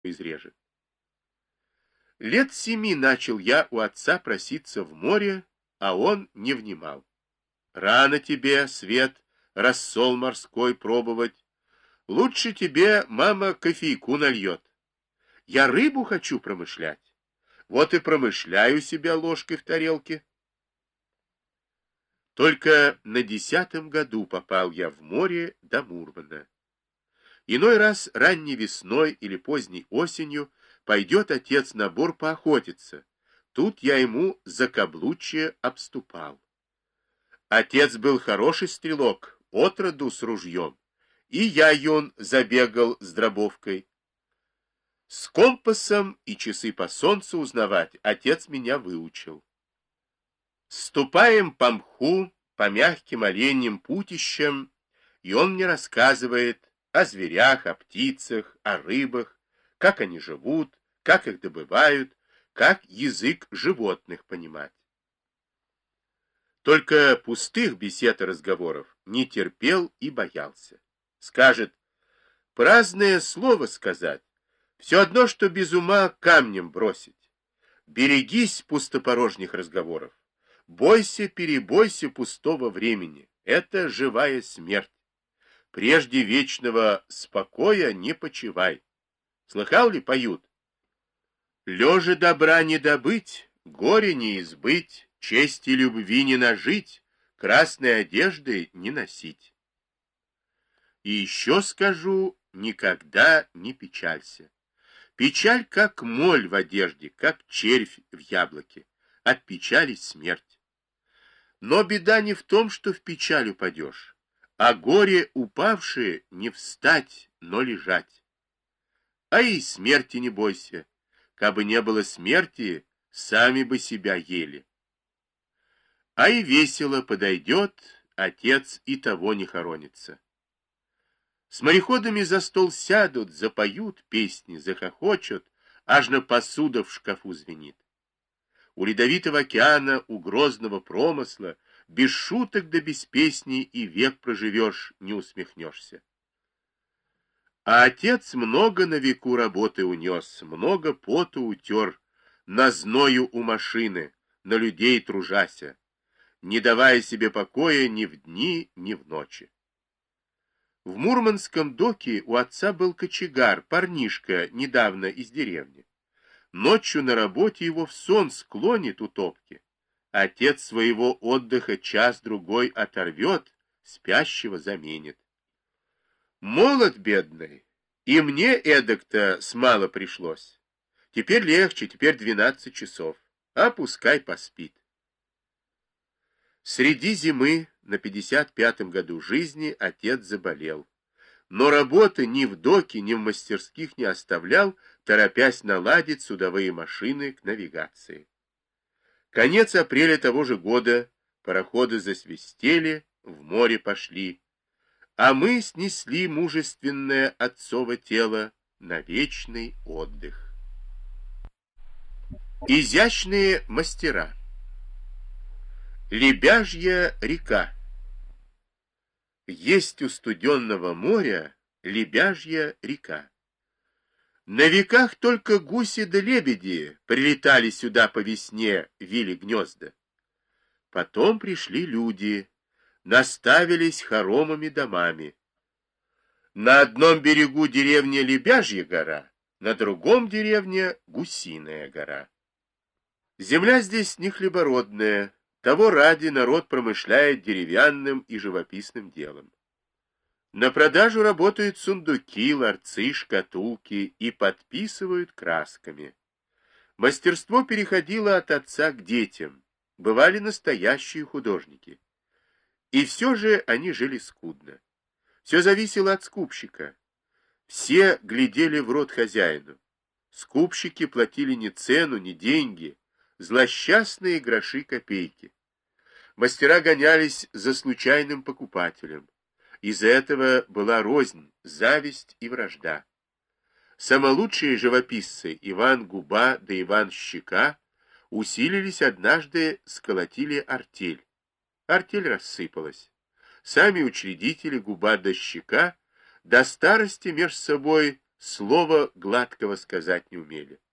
изрежет. Лет 7 начал я у отца проситься в море, а он не внимал. Рано тебе, Свет, рассол морской пробовать. Лучше тебе мама кофейку нальет. Я рыбу хочу промышлять. Вот и промышляю себя ложкой в тарелке. Только на 10-м году попал я в море до Мурмана. Иной раз ранней весной или поздней осенью пойдет отец на бор поохотиться. Тут я ему закаблучье обступал. Отец был хороший стрелок, отроду с ружьем, и я юн забегал с дробовкой. С компасом и часы по солнцу узнавать отец меня выучил. Ступаем по мху, по мягким оленьим путищам, и он мне рассказывает о зверях, о птицах, о рыбах, как они живут, как их добывают, как язык животных понимать. Только пустых бесед и разговоров не терпел и боялся. Скажет, праздное слово сказать, все одно, что без ума камнем бросить. Берегись пустопорожних разговоров. Бойся, перебойся пустого времени. Это живая смерть. Прежде вечного спокоя не почивай. Слыхал ли поют? Лежа добра не добыть, горе не избыть, чести любви не нажить, красной одежды не носить. И еще скажу, никогда не печалься. Печаль, как моль в одежде, как червь в яблоке. От печали смерть. Но беда не в том, что в печаль упадешь, а горе упавшие не встать, но лежать. А и смерти не бойся. Кабы не было смерти, сами бы себя ели. А и весело подойдет, отец и того не хоронится. С мореходами за стол сядут, запоют песни, захохочут, аж на посуда в шкафу звенит. У ледовитого океана, у грозного промысла, без шуток да без песней и век проживешь, не усмехнешься. А отец много на веку работы унес, много поту утер, на зною у машины, на людей тружася, не давая себе покоя ни в дни, ни в ночи. В Мурманском доке у отца был кочегар, парнишка, недавно из деревни. Ночью на работе его в сон склонит у топки. Отец своего отдыха час-другой оторвет, спящего заменит. Молод бедный, и мне эдак-то смало пришлось. Теперь легче, теперь 12 часов, а пускай поспит. Среди зимы на 55-м году жизни отец заболел. Но работы ни в доке, ни в мастерских не оставлял, торопясь наладить судовые машины к навигации. Конец апреля того же года, пароходы засвистели, в море пошли, а мы снесли мужественное отцово тело на вечный отдых. Изящные мастера. Лебяжья река. Есть у студенного моря Лебяжья река. На веках только гуси да лебеди прилетали сюда по весне, вили гнезда. Потом пришли люди, наставились хоромами домами. На одном берегу деревня Лебяжья гора, на другом деревня Гусиная гора. Земля здесь не хлебородная, того ради народ промышляет деревянным и живописным делом. На продажу работают сундуки, ларцы, шкатулки и подписывают красками. Мастерство переходило от отца к детям, бывали настоящие художники. И все же они жили скудно. Все зависело от скупщика. Все глядели в рот хозяину. Скупщики платили не цену, не деньги, злосчастные гроши-копейки. Мастера гонялись за случайным покупателем. Из-за этого была рознь, зависть и вражда. Самолучшие живописцы Иван Губа да Иван Щека усилились однажды, сколотили артель. Артель рассыпалась. Сами учредители Губа да Щека до старости меж собой слова гладкого сказать не умели.